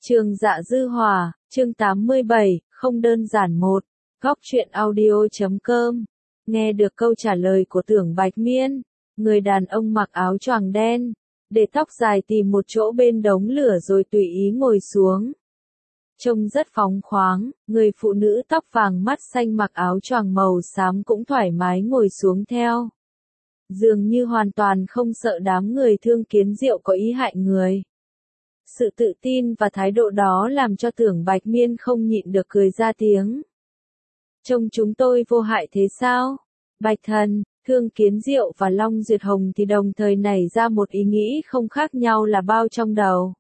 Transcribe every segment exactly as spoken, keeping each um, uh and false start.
Trường Dạ Dư Hòa, chương tám mươi bảy, không đơn giản một. Góc truyện audio chấm com. Nghe được câu trả lời của Tưởng Bạch Miên, người đàn ông mặc áo choàng đen, để tóc dài tìm một chỗ bên đống lửa rồi tùy ý ngồi xuống. Trông rất phóng khoáng, người phụ nữ tóc vàng mắt xanh mặc áo choàng màu xám cũng thoải mái ngồi xuống theo. Dường như hoàn toàn không sợ đám người Thương Kiến Diệu có ý hại người. Sự tự tin và thái độ đó làm cho Tưởng Bạch Miên không nhịn được cười ra tiếng. Trông chúng tôi vô hại thế sao? Bạch Thần, Thương Kiến Diệu và Long Duyệt Hồng thì đồng thời nảy ra một ý nghĩ không khác nhau là bao trong đầu.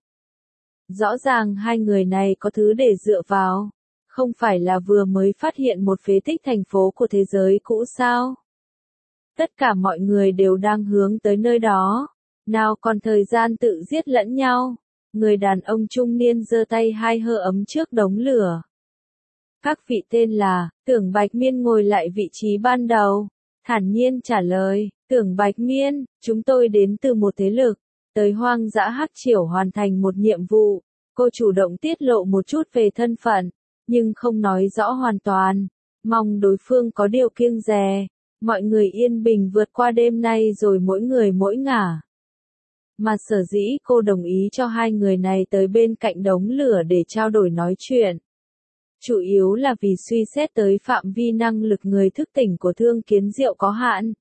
Rõ ràng hai người này có thứ để dựa vào. Không phải là vừa mới phát hiện một phế tích thành phố của thế giới cũ sao? Tất cả mọi người đều đang hướng tới nơi đó. Nào còn thời gian tự giết lẫn nhau. Người đàn ông trung niên giơ tay hai hơ ấm trước đống lửa. Các vị tên là, Tưởng Bạch Miên ngồi lại vị trí ban đầu. Thản nhiên trả lời, Tưởng Bạch Miên, chúng tôi đến từ một thế lực, tới hoang dã Hắc Triểu hoàn thành một nhiệm vụ. Cô chủ động tiết lộ một chút về thân phận, nhưng không nói rõ hoàn toàn. Mong đối phương có điều kiêng dè. Mọi người yên bình vượt qua đêm nay rồi mỗi người mỗi ngả. Mà sở dĩ cô đồng ý cho hai người này tới bên cạnh đống lửa để trao đổi nói chuyện. Chủ yếu là vì suy xét tới phạm vi năng lực người thức tỉnh của Thương Kiến Diệu có hạn.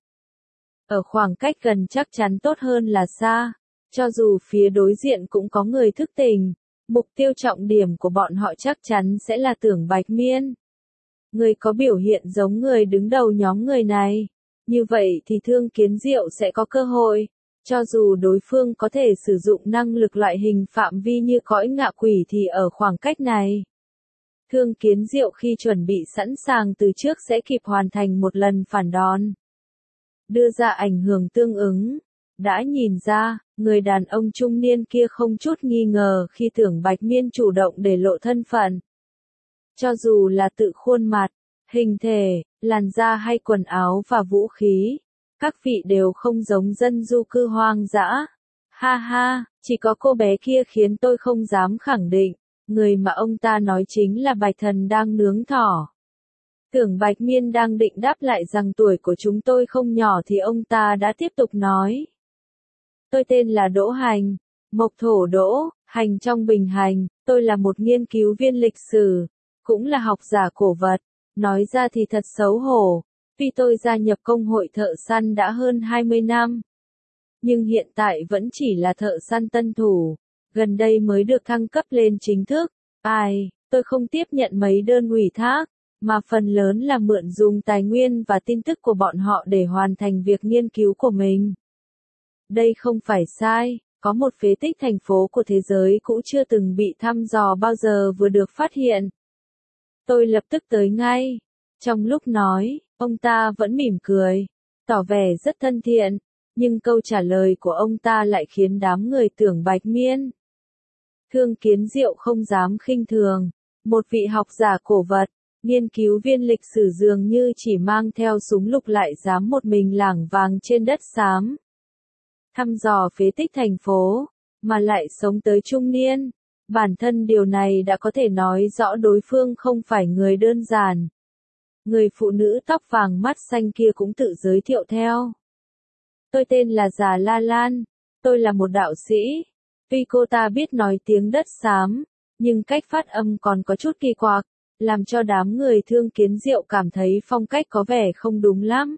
Ở khoảng cách gần chắc chắn tốt hơn là xa. Cho dù phía đối diện cũng có người thức tỉnh, mục tiêu trọng điểm của bọn họ chắc chắn sẽ là Tưởng Bạch Miên. Người có biểu hiện giống người đứng đầu nhóm người này. Như vậy thì Thương Kiến Diệu sẽ có cơ hội. Cho dù đối phương có thể sử dụng năng lực loại hình phạm vi như cõi ngạ quỷ thì ở khoảng cách này. Thương Kiến Diệu khi chuẩn bị sẵn sàng từ trước sẽ kịp hoàn thành một lần phản đòn. Đưa ra ảnh hưởng tương ứng. Đã nhìn ra, người đàn ông trung niên kia không chút nghi ngờ khi Tưởng Bạch Miên chủ động để lộ thân phận. Cho dù là tự khuôn mặt, hình thể, làn da hay quần áo và vũ khí. Các vị đều không giống dân du cư hoang dã. Ha ha, chỉ có cô bé kia khiến tôi không dám khẳng định, người mà ông ta nói chính là Bạch Thần đang nướng thỏ. Tưởng Bạch Miên đang định đáp lại rằng tuổi của chúng tôi không nhỏ thì ông ta đã tiếp tục nói. Tôi tên là Đỗ Hành, Mộc Thổ Đỗ, Hành trong Bình Hành, tôi là một nghiên cứu viên lịch sử, cũng là học giả cổ vật, nói ra thì thật xấu hổ. Vì tôi gia nhập công hội thợ săn đã hơn hai mươi năm. Nhưng hiện tại vẫn chỉ là thợ săn tân thủ. Gần đây mới được thăng cấp lên chính thức. Ai, tôi không tiếp nhận mấy đơn ủy thác, mà phần lớn là mượn dùng tài nguyên và tin tức của bọn họ để hoàn thành việc nghiên cứu của mình. Đây không phải sai, có một phế tích thành phố của thế giới cũ chưa từng bị thăm dò bao giờ vừa được phát hiện. Tôi lập tức tới ngay. Trong lúc nói, ông ta vẫn mỉm cười, tỏ vẻ rất thân thiện, nhưng câu trả lời của ông ta lại khiến đám người Tưởng Bạch Miên. Thương Kiến Diệu không dám khinh thường, một vị học giả cổ vật, nghiên cứu viên lịch sử dường như chỉ mang theo súng lục lại dám một mình lảng vàng trên đất xám. Thăm dò phế tích thành phố, mà lại sống tới trung niên, bản thân điều này đã có thể nói rõ đối phương không phải người đơn giản. Người phụ nữ tóc vàng mắt xanh kia cũng tự giới thiệu theo. Tôi tên là Già La Lan, tôi là một đạo sĩ. Tuy cô ta biết nói tiếng đất xám, nhưng cách phát âm còn có chút kỳ quặc, làm cho đám người Thương Kiến Diệu cảm thấy phong cách có vẻ không đúng lắm.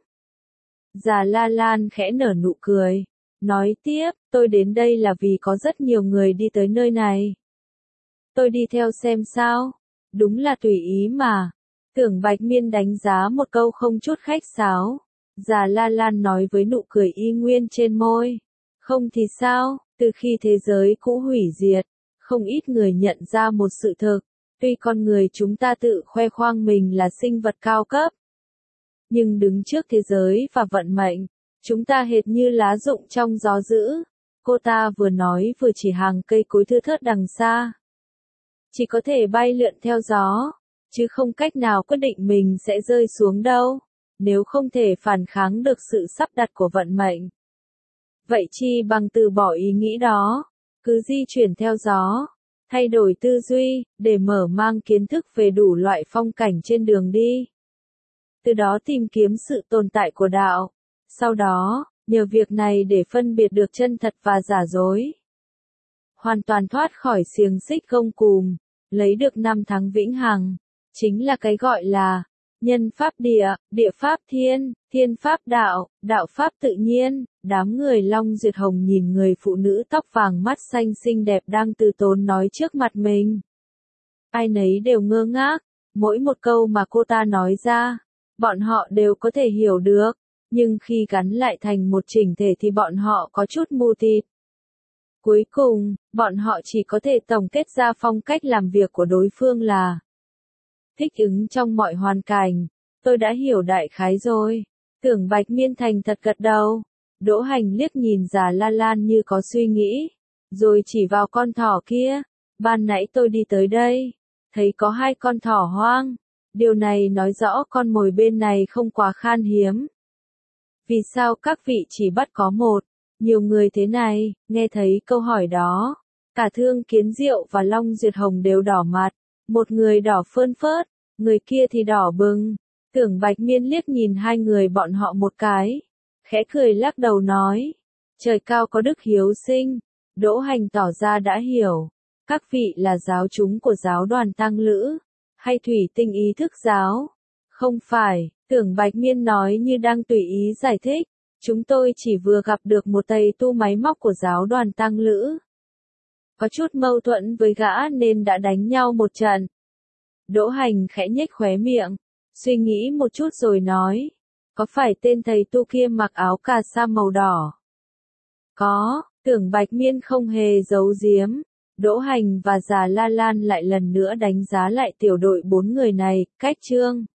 Già La Lan khẽ nở nụ cười, nói tiếp, tôi đến đây là vì có rất nhiều người đi tới nơi này. Tôi đi theo xem sao, đúng là tùy ý mà. Tưởng Bạch Miên đánh giá một câu không chút khách sáo. Già La Lan nói với nụ cười y nguyên trên môi. Không thì sao, từ khi thế giới cũ hủy diệt, không ít người nhận ra một sự thực. Tuy con người chúng ta tự khoe khoang mình là sinh vật cao cấp, nhưng đứng trước thế giới và vận mệnh, chúng ta hệt như lá rụng trong gió dữ. Cô ta vừa nói vừa chỉ hàng cây cối thưa thớt đằng xa. Chỉ có thể bay lượn theo gió, chứ không cách nào quyết định mình sẽ rơi xuống đâu, nếu không thể phản kháng được sự sắp đặt của vận mệnh. Vậy chi bằng từ bỏ ý nghĩ đó, cứ di chuyển theo gió. thay đổi tư duy, để mở mang kiến thức về đủ loại phong cảnh trên đường đi. Từ đó tìm kiếm sự tồn tại của đạo. Sau đó, nhờ việc này để phân biệt được chân thật và giả dối. Hoàn toàn thoát khỏi xiềng xích gông cùm, lấy được năm tháng vĩnh hằng. Chính là cái gọi là nhân pháp địa, địa pháp thiên, thiên pháp đạo, đạo pháp tự nhiên. Đám người Long Duyệt Hồng nhìn người phụ nữ tóc vàng mắt xanh xinh đẹp đang từ tốn nói trước mặt mình. Ai nấy đều ngơ ngác, mỗi một câu mà cô ta nói ra, bọn họ đều có thể hiểu được, nhưng khi gắn lại thành một chỉnh thể thì bọn họ có chút mù tịt. Cuối cùng, bọn họ chỉ có thể tổng kết ra phong cách làm việc của đối phương là thích ứng trong mọi hoàn cảnh. Tôi đã hiểu đại khái rồi. Tưởng Bạch Miên thành thật gật đầu. Đỗ Hành liếc nhìn Già La Lan như có suy nghĩ, rồi chỉ vào con thỏ kia. Ban nãy tôi đi tới đây, thấy có hai con thỏ hoang. Điều này nói rõ con mồi bên này không quá khan hiếm. Vì sao các vị chỉ bắt có một, nhiều người thế này? Nghe thấy câu hỏi đó, cả Thương Kiến Diệu và Long Duyệt Hồng đều đỏ mặt. Một người đỏ phơn phớt, người kia thì đỏ bừng. Tưởng Bạch Miên liếc nhìn hai người bọn họ một cái, khẽ cười lắc đầu nói, trời cao có đức hiếu sinh. Đỗ Hành tỏ ra đã hiểu, các vị là giáo chúng của giáo đoàn Tăng Lữ, hay thủy tinh ý thức giáo? Không phải, Tưởng Bạch Miên nói như đang tùy ý giải thích, chúng tôi chỉ vừa gặp được một thầy tu máy móc của giáo đoàn Tăng Lữ. Có chút mâu thuẫn với gã nên đã đánh nhau một trận. Đỗ Hành khẽ nhếch khóe miệng, suy nghĩ một chút rồi nói, có phải tên thầy tu kia mặc áo cà sa màu đỏ? Có, Tưởng Bạch Miên không hề giấu giếm. Đỗ Hành và Già La Lan lại lần nữa đánh giá lại tiểu đội bốn người này, cách chương